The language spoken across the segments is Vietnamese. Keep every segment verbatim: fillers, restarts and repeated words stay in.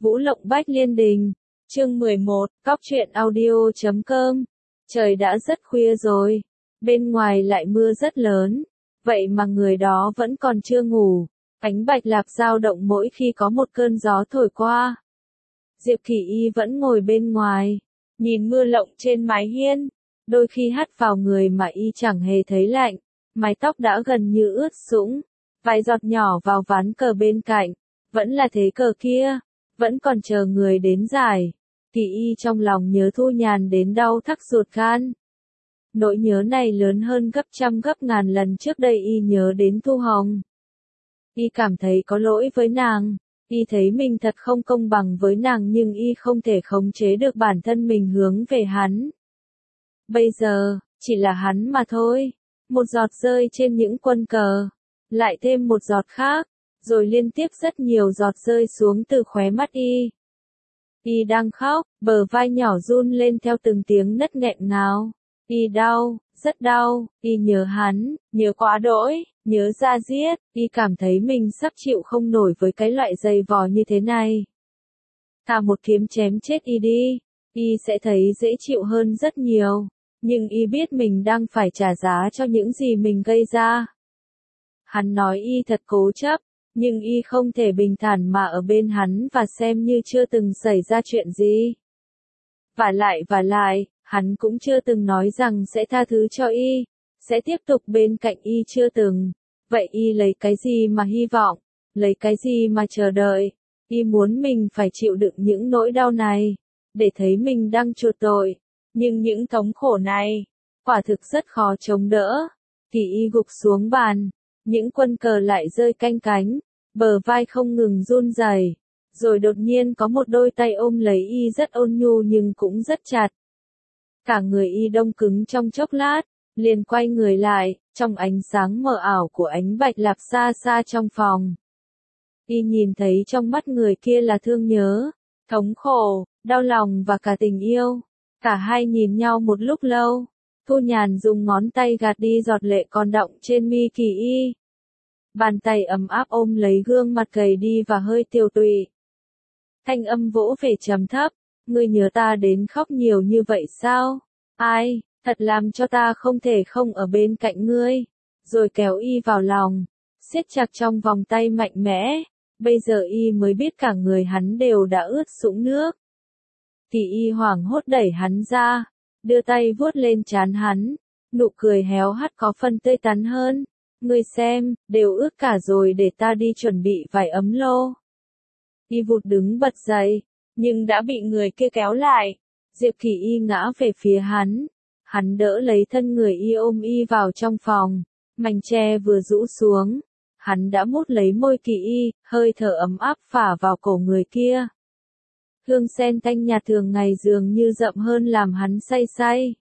Vũ Lộng Bách Liên Đình, chương mười một, cóc truyện audio chấm com. Trời đã rất khuya rồi, bên ngoài lại mưa rất lớn, vậy mà người đó vẫn còn chưa ngủ, ánh bạch lạp dao động mỗi khi có một cơn gió thổi qua. Diệp Kỳ Y vẫn ngồi bên ngoài, nhìn mưa lộng trên mái hiên, đôi khi hắt vào người mà y chẳng hề thấy lạnh, mái tóc đã gần như ướt sũng, vài giọt nhỏ vào ván cờ bên cạnh, vẫn là thế cờ kia, vẫn còn chờ người đến giải. Kỳ Y trong lòng nhớ Thu Nhàn đến đau thắt ruột gan. Nỗi nhớ này lớn hơn gấp trăm gấp ngàn lần trước đây y nhớ đến Thu Hồng. Y cảm thấy có lỗi với nàng, y thấy mình thật không công bằng với nàng nhưng y không thể khống chế được bản thân mình hướng về hắn. Bây giờ, chỉ là hắn mà thôi, một giọt rơi trên những quân cờ, lại thêm một giọt khác, rồi liên tiếp rất nhiều giọt rơi xuống từ khóe mắt y. Y đang khóc, bờ vai nhỏ run lên theo từng tiếng nấc nghẹn ngào. Y đau, rất đau, y nhớ hắn, nhớ quá đỗi, nhớ ra giết, y cảm thấy mình sắp chịu không nổi với cái loại dày vò như thế này. Thà một kiếm chém chết y đi, y sẽ thấy dễ chịu hơn rất nhiều, nhưng y biết mình đang phải trả giá cho những gì mình gây ra. Hắn nói y thật cố chấp, nhưng y không thể bình thản mà ở bên hắn và xem như chưa từng xảy ra chuyện gì. Và lại và lại, hắn cũng chưa từng nói rằng sẽ tha thứ cho y, sẽ tiếp tục bên cạnh y chưa từng. Vậy y lấy cái gì mà hy vọng, lấy cái gì mà chờ đợi? Y muốn mình phải chịu đựng những nỗi đau này, để thấy mình đang chuộc tội. Nhưng những thống khổ này, quả thực rất khó chống đỡ. Kỳ Y gục xuống bàn, những quân cờ lại rơi canh cánh, bờ vai không ngừng run rẩy, rồi đột nhiên có một đôi tay ôm lấy y rất ôn nhu nhưng cũng rất chặt. Cả người y đông cứng trong chốc lát, liền quay người lại, trong ánh sáng mờ ảo của ánh bạch lạp xa xa trong phòng. Y nhìn thấy trong mắt người kia là thương nhớ, thống khổ, đau lòng và cả tình yêu. Cả hai nhìn nhau một lúc lâu, Thu Nhàn dùng ngón tay gạt đi giọt lệ còn đọng trên mi Kỳ Y. Bàn tay ấm áp ôm lấy gương mặt gầy đi và hơi tiều tụy. Thanh âm vỗ về trầm thấp, ngươi nhớ ta đến khóc nhiều như vậy sao? Ai, thật làm cho ta không thể không ở bên cạnh ngươi. Rồi kéo y vào lòng, siết chặt trong vòng tay mạnh mẽ. Bây giờ y mới biết cả người hắn đều đã ướt sũng nước. Kỳ Y hoảng hốt đẩy hắn ra, đưa tay vuốt lên trán hắn, nụ cười héo hắt có phần tươi tắn hơn. Ngươi xem, đều ướt cả rồi, để ta đi chuẩn bị vài ấm lô. Y vụt đứng bật dậy, nhưng đã bị người kia kéo lại. Diệp Kỳ Y ngã về phía hắn, hắn đỡ lấy thân người y ôm y vào trong phòng, mảnh tre vừa rũ xuống, hắn đã mút lấy môi Kỳ Y, hơi thở ấm áp phả vào cổ người kia. Hương sen tanh nhạt thường ngày dường như đậm hơn làm hắn say say.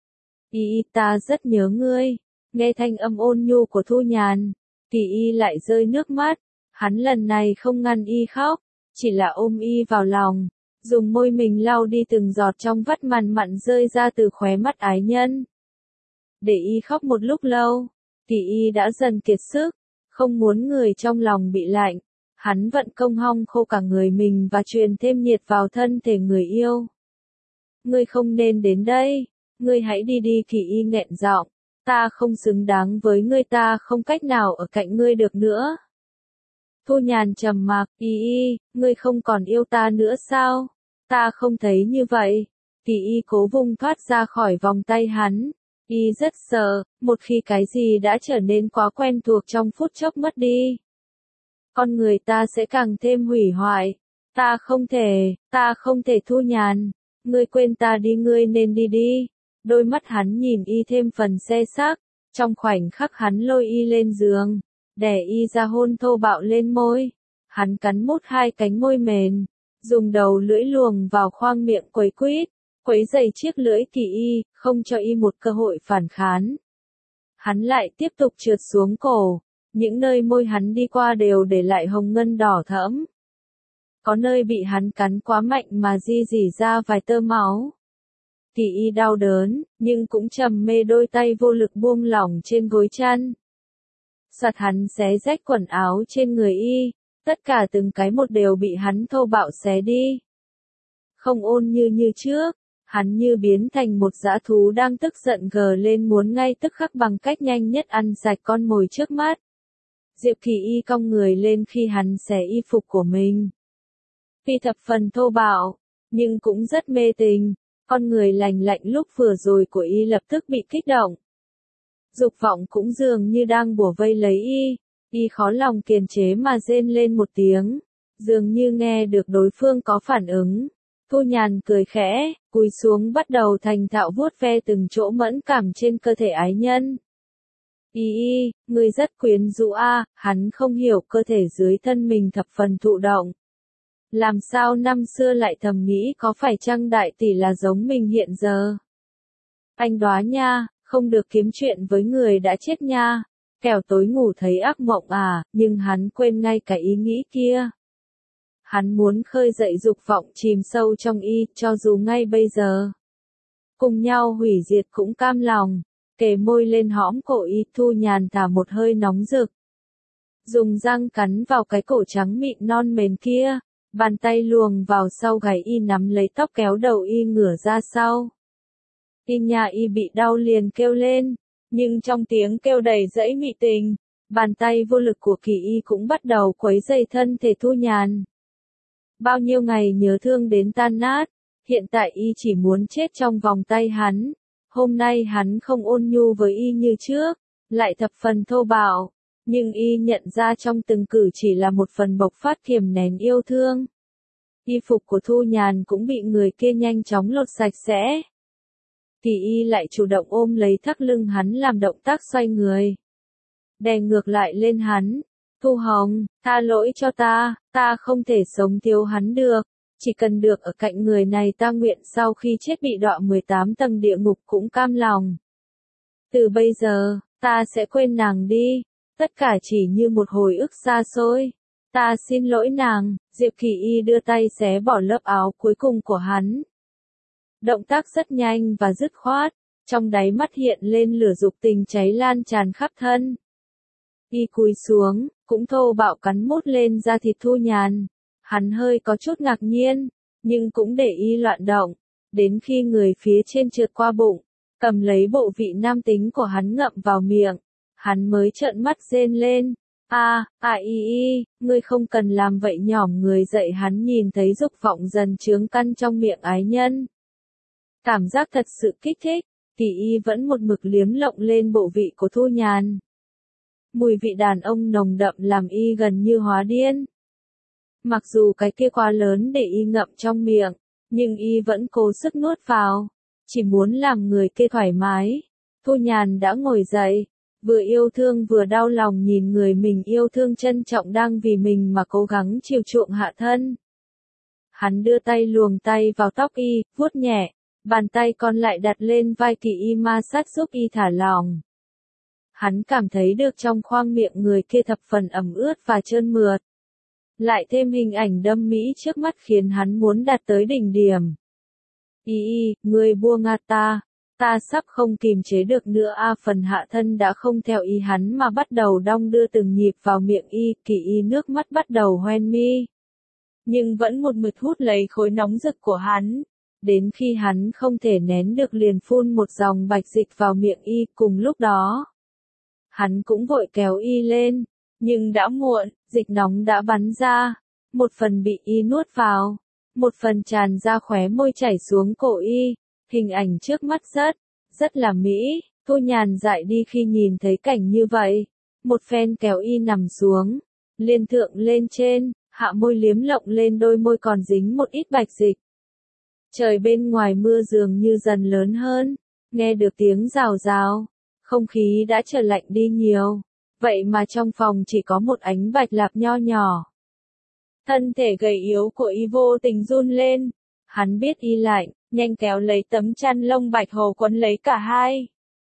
Y, ta rất nhớ ngươi. Nghe thanh âm ôn nhu của Thu Nhàn, Kỳ Y lại rơi nước mắt. Hắn lần này không ngăn y khóc, chỉ là ôm y vào lòng, dùng môi mình lau đi từng giọt trong vắt mặn mặn rơi ra từ khóe mắt ái nhân. Để y khóc một lúc lâu, Kỳ Y đã dần kiệt sức, không muốn người trong lòng bị lạnh. Hắn vận công hong khô cả người mình và truyền thêm nhiệt vào thân thể người yêu. Ngươi không nên đến đây, ngươi hãy đi đi, Kỳ Y nghẹn giọng. Ta không xứng đáng với ngươi, ta không cách nào ở cạnh ngươi được nữa. Thu Nhàn trầm mặc, Y Y, ngươi không còn yêu ta nữa sao? Ta không thấy như vậy. Kỳ Y cố vùng thoát ra khỏi vòng tay hắn. Y rất sợ, một khi cái gì đã trở nên quá quen thuộc trong phút chốc mất đi, con người ta sẽ càng thêm hủy hoại. Ta không thể, ta không thể. Thu Nhàn, ngươi quên ta đi, ngươi nên đi đi. Đôi mắt hắn nhìn y thêm phần se xác, trong khoảnh khắc hắn lôi y lên giường, đè y ra hôn thô bạo lên môi. Hắn cắn mút hai cánh môi mềm, dùng đầu lưỡi luồng vào khoang miệng quấy quýt, quấy dày chiếc lưỡi Kỳ Y, không cho y một cơ hội phản kháng. Hắn lại tiếp tục trượt xuống cổ, những nơi môi hắn đi qua đều để lại hồng ngân đỏ thẫm. Có nơi bị hắn cắn quá mạnh mà di rỉ ra vài tơ máu. Kỳ Y đau đớn, nhưng cũng trầm mê, đôi tay vô lực buông lỏng trên gối chăn. Soạt hắn xé rách quần áo trên người y, Tất cả từng cái một đều bị hắn thô bạo xé đi. Không ôn như như trước, hắn như biến thành một dã thú đang tức giận gờ lên muốn ngay tức khắc bằng cách nhanh nhất ăn sạch con mồi trước mắt. Diệp Kỳ Y cong người lên khi hắn xé y phục của mình. Tuy thập phần thô bạo, nhưng cũng rất mê tình, con người lành lạnh lúc vừa rồi của y lập tức bị kích động. Dục vọng cũng dường như đang bủa vây lấy y, y khó lòng kiềm chế mà rên lên một tiếng, dường như nghe được đối phương có phản ứng. Thu Nhàn cười khẽ, cúi xuống bắt đầu thành thạo vuốt ve từng chỗ mẫn cảm trên cơ thể ái nhân. Y y, người rất quyến rũ a, hắn không hiểu cơ thể dưới thân mình thập phần thụ động. Làm sao năm xưa lại thầm nghĩ có phải chăng đại tỷ là giống mình hiện giờ? Anh đoá nha, không được kiếm chuyện với người đã chết nha, kẻo tối ngủ thấy ác mộng à, nhưng hắn quên ngay cả ý nghĩ kia. Hắn muốn khơi dậy dục vọng chìm sâu trong y, cho dù ngay bây giờ. Cùng nhau hủy diệt cũng cam lòng, kề môi lên hõm cổ y, Thu Nhàn thả một hơi nóng rực. Dùng răng cắn vào cái cổ trắng mịn non mềm kia, bàn tay luồng vào sau gáy y nắm lấy tóc kéo đầu y ngửa ra sau. Y nhà y bị đau liền kêu lên, nhưng trong tiếng kêu đầy dẫy mị tình, bàn tay vô lực của Kỳ Y cũng bắt đầu quấy rầy thân thể Thu Nhàn. Bao nhiêu ngày nhớ thương đến tan nát, hiện tại y chỉ muốn chết trong vòng tay hắn. Hôm nay hắn không ôn nhu với y như trước, lại thập phần thô bạo, nhưng y nhận ra trong từng cử chỉ là một phần bộc phát kiềm nén yêu thương. Y phục của Thu Nhàn cũng bị người kia nhanh chóng lột sạch sẽ. Kỳ Y lại chủ động ôm lấy thắt lưng hắn làm động tác xoay người. Đè ngược lại lên hắn. Thu Hồng, tha lỗi cho ta, ta không thể sống thiếu hắn được. Chỉ cần được ở cạnh người này ta nguyện sau khi chết bị đọa mười tám tầng địa ngục cũng cam lòng. Từ bây giờ, ta sẽ quên nàng đi. Tất cả chỉ như một hồi ức xa xôi. Ta xin lỗi nàng. Diệp Kỳ Y đưa tay xé bỏ lớp áo cuối cùng của hắn. Động tác rất nhanh và dứt khoát, trong đáy mắt hiện lên lửa dục tình cháy lan tràn khắp thân. Y cúi xuống, cũng thô bạo cắn mút lên da thịt Thu Nhàn. Hắn hơi có chút ngạc nhiên, nhưng cũng để y loạn động, đến khi người phía trên trượt qua bụng, cầm lấy bộ vị nam tính của hắn ngậm vào miệng, hắn mới trợn mắt rên lên. A, à, y y, ngươi không cần làm vậy nhỏm người dậy. Hắn nhìn thấy dục vọng dần chướng căn trong miệng ái nhân. Cảm giác thật sự kích thích, Kỳ Y vẫn một mực liếm lộng lên bộ vị của Thu Nhàn. Mùi vị đàn ông nồng đậm làm y gần như hóa điên. Mặc dù cái kia quá lớn để y ngậm trong miệng, nhưng y vẫn cố sức nuốt vào, chỉ muốn làm người kia thoải mái. Thu Nhàn đã ngồi dậy, vừa yêu thương vừa đau lòng nhìn người mình yêu thương trân trọng đang vì mình mà cố gắng chiều chuộng hạ thân. Hắn đưa tay luồng tay vào tóc y, vuốt nhẹ, bàn tay còn lại đặt lên vai Kỳ Y ma sát giúp y thả lỏng. Hắn cảm thấy được trong khoang miệng người kia thập phần ẩm ướt và trơn mượt. Lại thêm hình ảnh đâm mỹ trước mắt khiến hắn muốn đạt tới đỉnh điểm. Y y, ngươi buông a ta, ta sắp không kìm chế được nữa a. Phần hạ thân đã không theo ý hắn mà bắt đầu đong đưa từng nhịp vào miệng y. Kỳ Y nước mắt bắt đầu hoen mi, nhưng vẫn một mực hút lấy khối nóng rực của hắn. Đến khi hắn không thể nén được liền phun một dòng bạch dịch vào miệng y. Cùng lúc đó, hắn cũng vội kéo y lên, nhưng đã muộn, dịch nóng đã bắn ra, một phần bị y nuốt vào, một phần tràn ra khóe môi chảy xuống cổ y. Hình ảnh trước mắt rất, rất là mỹ. Thu Nhàn dại đi khi nhìn thấy cảnh như vậy, một phen kéo y nằm xuống, liên thượng lên trên, hạ môi liếm lộng lên đôi môi còn dính một ít bạch dịch. Trời bên ngoài mưa dường như dần lớn hơn, nghe được tiếng rào rào, không khí đã trở lạnh đi nhiều, vậy mà trong phòng chỉ có một ánh bạch lạp nho nhỏ. Thân thể gầy yếu của y vô tình run lên, hắn biết y lạnh, nhanh kéo lấy tấm chăn lông bạch hồ quấn lấy cả hai.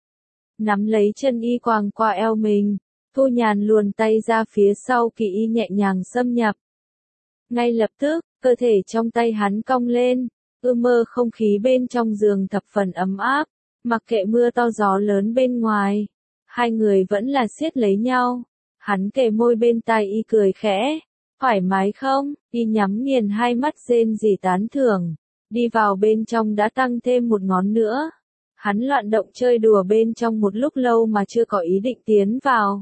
Nắm lấy chân y quàng qua eo mình, Thu Nhàn luồn tay ra phía sau. Kỳ Y nhẹ nhàng xâm nhập. Ngay lập tức, cơ thể trong tay hắn cong lên. Ư mơ không khí bên trong giường thập phần ấm áp, mặc kệ mưa to gió lớn bên ngoài, hai người vẫn là siết lấy nhau. Hắn kề môi bên tai y cười khẽ, thoải mái không? Y nhắm nghiền hai mắt rên rỉ tán thưởng. Đi vào bên trong đã tăng thêm một ngón nữa. Hắn loạn động chơi đùa bên trong một lúc lâu mà chưa có ý định tiến vào.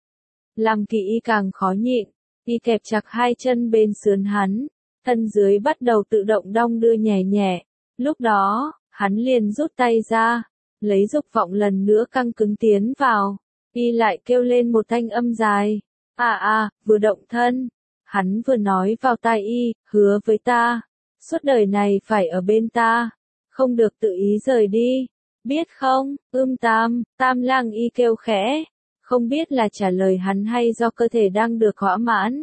Làm Kỳ Y càng khó nhịn, y kẹp chặt hai chân bên sườn hắn, thân dưới bắt đầu tự động đong đưa nhẹ nhẹ. Lúc đó, hắn liền rút tay ra, lấy dục vọng lần nữa căng cứng tiến vào. Y lại kêu lên một thanh âm dài. À à, vừa động thân. Hắn vừa nói vào tai y, hứa với ta. Suốt đời này phải ở bên ta. Không được tự ý rời đi. Biết không, ưm tam, tam lang y kêu khẽ. Không biết là trả lời hắn hay do cơ thể đang được thỏa mãn.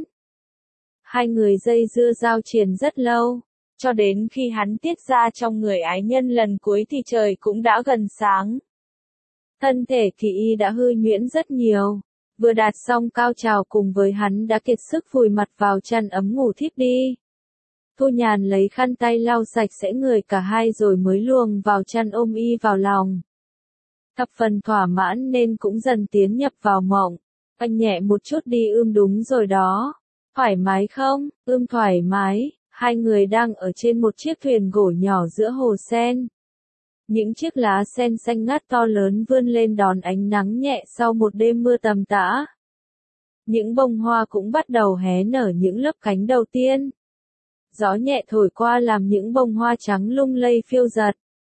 Hai người dây dưa giao triền rất lâu. Cho đến khi hắn tiết ra trong người ái nhân lần cuối thì trời cũng đã gần sáng. Thân thể Kỳ Y đã hư nhuyễn rất nhiều. Vừa đạt xong cao trào cùng với hắn đã kiệt sức vùi mặt vào chăn ấm ngủ thiếp đi. Thu Nhàn lấy khăn tay lau sạch sẽ người cả hai rồi mới luồng vào chăn ôm y vào lòng. Thập phần thỏa mãn nên cũng dần tiến nhập vào mộng. Anh nhẹ một chút đi ưm đúng rồi đó. Thoải mái không? Ưm thoải mái. Hai người đang ở trên một chiếc thuyền gỗ nhỏ giữa hồ sen. Những chiếc lá sen xanh ngắt to lớn vươn lên đón ánh nắng nhẹ sau một đêm mưa tầm tã. Những bông hoa cũng bắt đầu hé nở những lớp cánh đầu tiên. Gió nhẹ thổi qua làm những bông hoa trắng lung lay phiêu giật.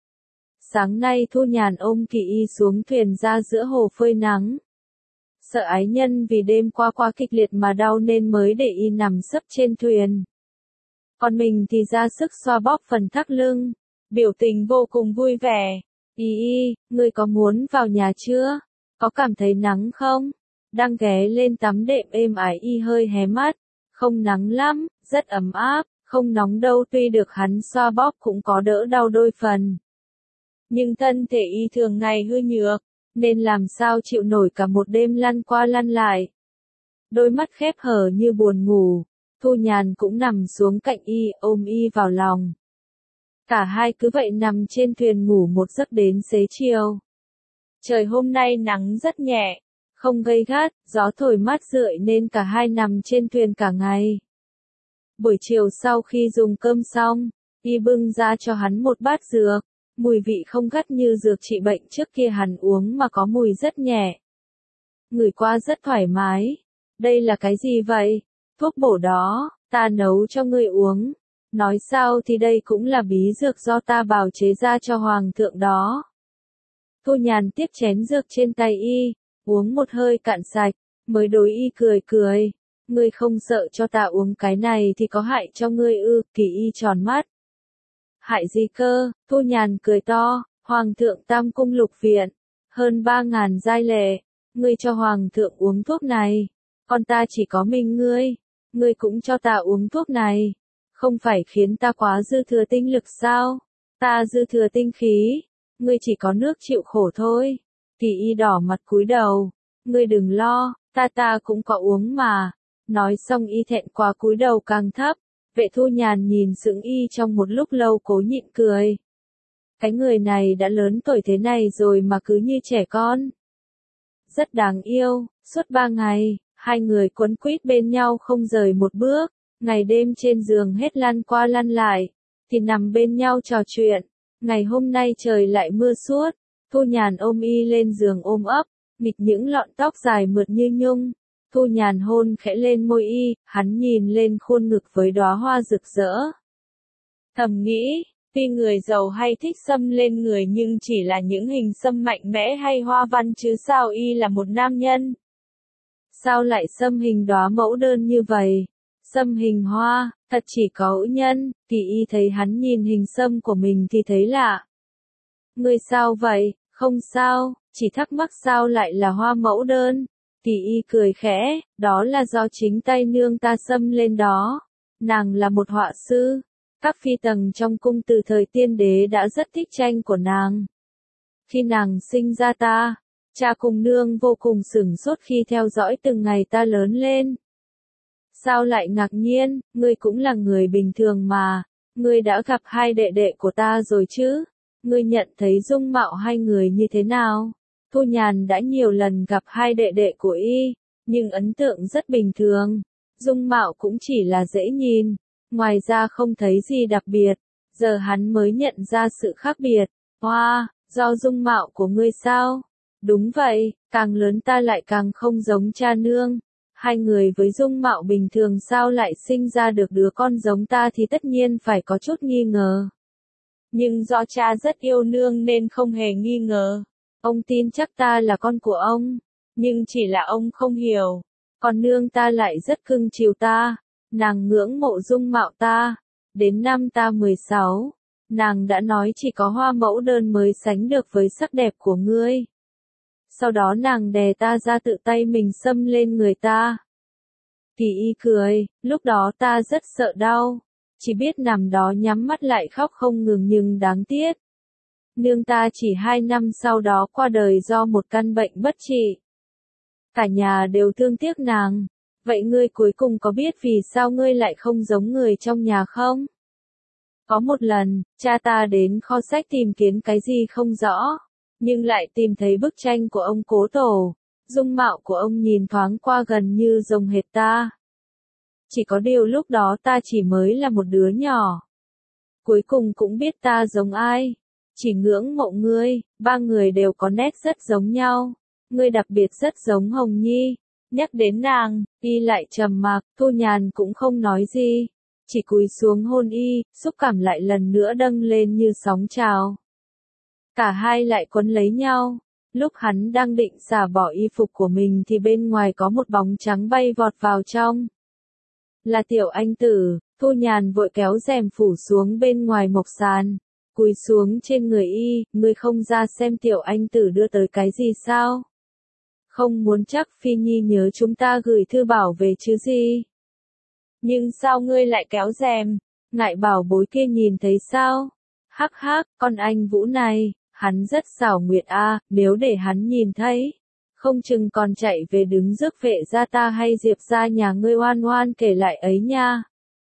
Sáng nay Thu Nhàn ôm Kỳ Y xuống thuyền ra giữa hồ phơi nắng. Sợ ái nhân vì đêm qua quá kịch liệt mà đau nên mới để y nằm sấp trên thuyền. Còn mình thì ra sức xoa bóp phần thắt lưng. Biểu tình vô cùng vui vẻ. Y Y, ngươi có muốn vào nhà chưa? Có cảm thấy nắng không? Đang ghé lên tắm đệm êm ái y hơi hé mắt. Không nắng lắm, rất ấm áp, không nóng đâu tuy được hắn xoa bóp cũng có đỡ đau đôi phần. Nhưng thân thể y thường ngày hư nhược, nên làm sao chịu nổi cả một đêm lăn qua lăn lại. Đôi mắt khép hờ như buồn ngủ, Thu Nhàn cũng nằm xuống cạnh y ôm y vào lòng. Cả hai cứ vậy nằm trên thuyền ngủ một giấc đến xế chiều. Trời hôm nay nắng rất nhẹ, không gay gắt, gió thổi mát rượi nên cả hai nằm trên thuyền cả ngày. Buổi chiều sau khi dùng cơm xong, y bưng ra cho hắn một bát dược, mùi vị không gắt như dược trị bệnh trước kia hắn uống mà có mùi rất nhẹ. Ngửi qua rất thoải mái. Đây là cái gì vậy? Thuốc bổ đó, ta nấu cho ngươi uống. Nói sao thì đây cũng là bí dược do ta bào chế ra cho hoàng thượng đó. Thu Nhàn tiếp chén dược trên tay y, uống một hơi cạn sạch, mới đối y cười cười. Ngươi không sợ cho ta uống cái này thì có hại cho ngươi ư? Kỳ Y tròn mắt. Hại gì cơ? Thu Nhàn cười to. Hoàng thượng Tam Cung Lục Viện, hơn ba ngàn giai lệ, ngươi cho hoàng thượng uống thuốc này. Còn ta chỉ có mình ngươi, ngươi cũng cho ta uống thuốc này. Không phải khiến ta quá dư thừa tinh lực sao? Ta dư thừa tinh khí, ngươi chỉ có nước chịu khổ thôi. Kỳ Y đỏ mặt cúi đầu. Ngươi đừng lo, ta ta cũng có uống mà. Nói xong y thẹn quá cúi đầu càng thấp. Vệ Thu Nhàn nhìn sững y trong một lúc lâu cố nhịn cười. Cái người này đã lớn tuổi thế này rồi mà cứ như trẻ con. Rất đáng yêu. Suốt ba ngày, hai người quấn quýt bên nhau không rời một bước. Ngày đêm trên giường hết lăn qua lăn lại, thì nằm bên nhau trò chuyện. Ngày hôm nay trời lại mưa suốt. Thu Nhàn ôm y lên giường ôm ấp, nghịch những lọn tóc dài mượt như nhung. Thu Nhàn hôn khẽ lên môi y, hắn nhìn lên khuôn ngực với đóa hoa rực rỡ. Thầm nghĩ, tuy người giàu hay thích xăm lên người nhưng chỉ là những hình xăm mạnh mẽ hay hoa văn chứ sao y là một nam nhân. Sao lại xăm hình đóa mẫu đơn như vậy? Xăm hình hoa, thật chỉ có ữu nhân. Kỳ Y thấy hắn nhìn hình xăm của mình thì thấy lạ. Ngươi sao vậy? Không sao, chỉ thắc mắc sao lại là hoa mẫu đơn. Kỳ Y cười khẽ, đó là do chính tay nương ta xăm lên đó. Nàng là một họa sư. Các phi tần trong cung từ thời tiên đế đã rất thích tranh của nàng. Khi nàng sinh ra ta, cha cùng nương vô cùng sửng sốt khi theo dõi từng ngày ta lớn lên. Sao lại ngạc nhiên, ngươi cũng là người bình thường mà. Ngươi đã gặp hai đệ đệ của ta rồi chứ? Ngươi nhận thấy dung mạo hai người như thế nào? Thu Nhàn đã nhiều lần gặp hai đệ đệ của y, nhưng ấn tượng rất bình thường. dung mạo cũng chỉ là dễ nhìn, ngoài ra không thấy gì đặc biệt, giờ hắn mới nhận ra sự khác biệt. Hoa, wow, do dung mạo của ngươi sao? Đúng vậy, càng lớn ta lại càng không giống cha nương. Hai người với dung mạo bình thường sao lại sinh ra được đứa con giống ta thì tất nhiên phải có chút nghi ngờ. Nhưng do cha rất yêu nương nên không hề nghi ngờ. Ông tin chắc ta là con của ông, nhưng chỉ là ông không hiểu. Còn nương ta lại rất cưng chiều ta, nàng ngưỡng mộ dung mạo ta. Đến năm ta mười sáu, nàng đã nói chỉ có hoa mẫu đơn mới sánh được với sắc đẹp của ngươi. Sau đó nàng đè ta ra tự tay mình xâm lên người ta. Kỳ Y cười, lúc đó ta rất sợ đau, chỉ biết nằm đó nhắm mắt lại khóc không ngừng nhưng đáng tiếc. Nương ta chỉ hai năm sau đó qua đời do một căn bệnh bất trị. Cả nhà đều thương tiếc nàng. Vậy ngươi cuối cùng có biết vì sao ngươi lại không giống người trong nhà không? Có một lần, cha ta đến kho sách tìm kiếm cái gì không rõ, nhưng lại tìm thấy bức tranh của ông cố tổ. Dung mạo của ông nhìn thoáng qua gần như giống hệt ta. Chỉ có điều lúc đó ta chỉ mới là một đứa nhỏ. Cuối cùng cũng biết ta giống ai. Chỉ ngưỡng mộ ngươi, ba người đều có nét rất giống nhau. Ngươi đặc biệt rất giống Hồng Nhi. Nhắc đến nàng, y lại trầm mặc, Thu Nhàn cũng không nói gì. Chỉ cúi xuống hôn y, xúc cảm lại lần nữa dâng lên như sóng trào. Cả hai lại quấn lấy nhau. Lúc hắn đang định xả bỏ y phục của mình thì bên ngoài có một bóng trắng bay vọt vào trong. Là Tiểu Anh Tử. Thu Nhàn vội kéo rèm phủ xuống bên ngoài mộc sàn, cúi xuống trên người y, ngươi không ra xem Tiểu Anh Tử đưa tới cái gì sao? Không muốn chắc Phi Nhi nhớ chúng ta gửi thư bảo về chứ gì? Nhưng sao ngươi lại kéo rèm? Ngại bảo bối kia nhìn thấy sao? Hắc hắc, con anh Vũ này, hắn rất xảo nguyệt a, nếu để hắn nhìn thấy, không chừng còn chạy về đứng rước vệ gia ta hay Diệp gia nhà ngươi oan oan kể lại ấy nha.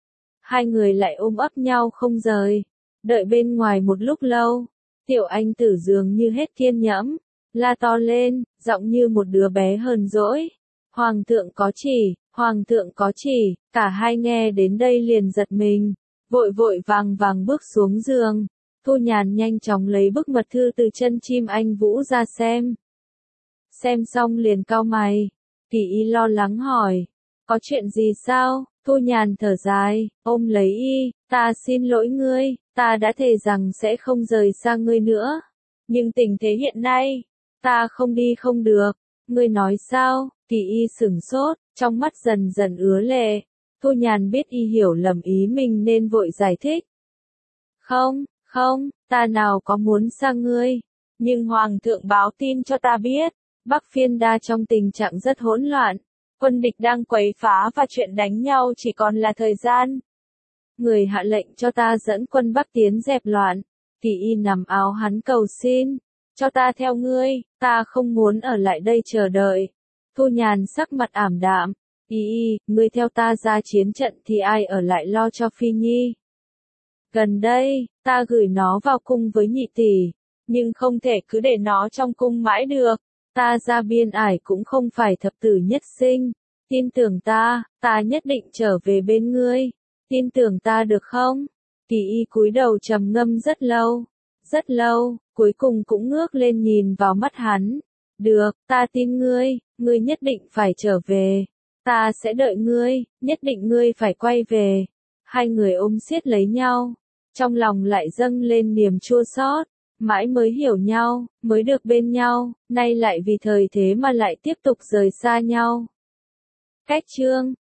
Hai người lại ôm ấp nhau không rời. Đợi bên ngoài một lúc lâu, Tiểu Anh Tử dường như hết kiên nhẫn, la to lên, giọng như một đứa bé hờn dỗi. Hoàng thượng có chỉ, hoàng thượng có chỉ, cả hai nghe đến đây liền giật mình, vội vội vàng vàng bước xuống giường. Thu Nhàn nhanh chóng lấy bức mật thư từ chân chim anh Vũ ra xem. Xem xong liền cau mày, Kỳ Y lo lắng hỏi, có chuyện gì sao? Thu Nhàn thở dài, ôm lấy y, ta xin lỗi ngươi, ta đã thề rằng sẽ không rời xa ngươi nữa. Nhưng tình thế hiện nay, ta không đi không được. Ngươi nói sao? Kỳ Y sửng sốt, trong mắt dần dần ứa lệ. Thu Nhàn biết y hiểu lầm ý mình nên vội giải thích. Không, không, ta nào có muốn xa ngươi. Nhưng Hoàng thượng báo tin cho ta biết, Bắc Phiên Đa trong tình trạng rất hỗn loạn. Quân địch đang quấy phá và chuyện đánh nhau chỉ còn là thời gian. Người hạ lệnh cho ta dẫn quân Bắc tiến dẹp loạn. Kỳ Y nằm áo hắn cầu xin, cho ta theo ngươi, ta không muốn ở lại đây chờ đợi. Thu Nhàn sắc mặt ảm đạm, Y Y, ngươi theo ta ra chiến trận thì ai ở lại lo cho Phi Nhi. Gần đây, ta gửi nó vào cung với nhị tỷ, nhưng không thể cứ để nó trong cung mãi được. Ta ra biên ải cũng không phải thập tử nhất sinh. Tin tưởng ta, ta nhất định trở về bên ngươi. Tin tưởng ta được không? Kỳ Y cúi đầu trầm ngâm rất lâu. Rất lâu, cuối cùng cũng ngước lên nhìn vào mắt hắn. Được, ta tin ngươi, ngươi nhất định phải trở về. Ta sẽ đợi ngươi, nhất định ngươi phải quay về. Hai người ôm siết lấy nhau. Trong lòng lại dâng lên niềm chua xót. Mãi mới hiểu nhau, mới được bên nhau, nay lại vì thời thế mà lại tiếp tục rời xa nhau. Cách chương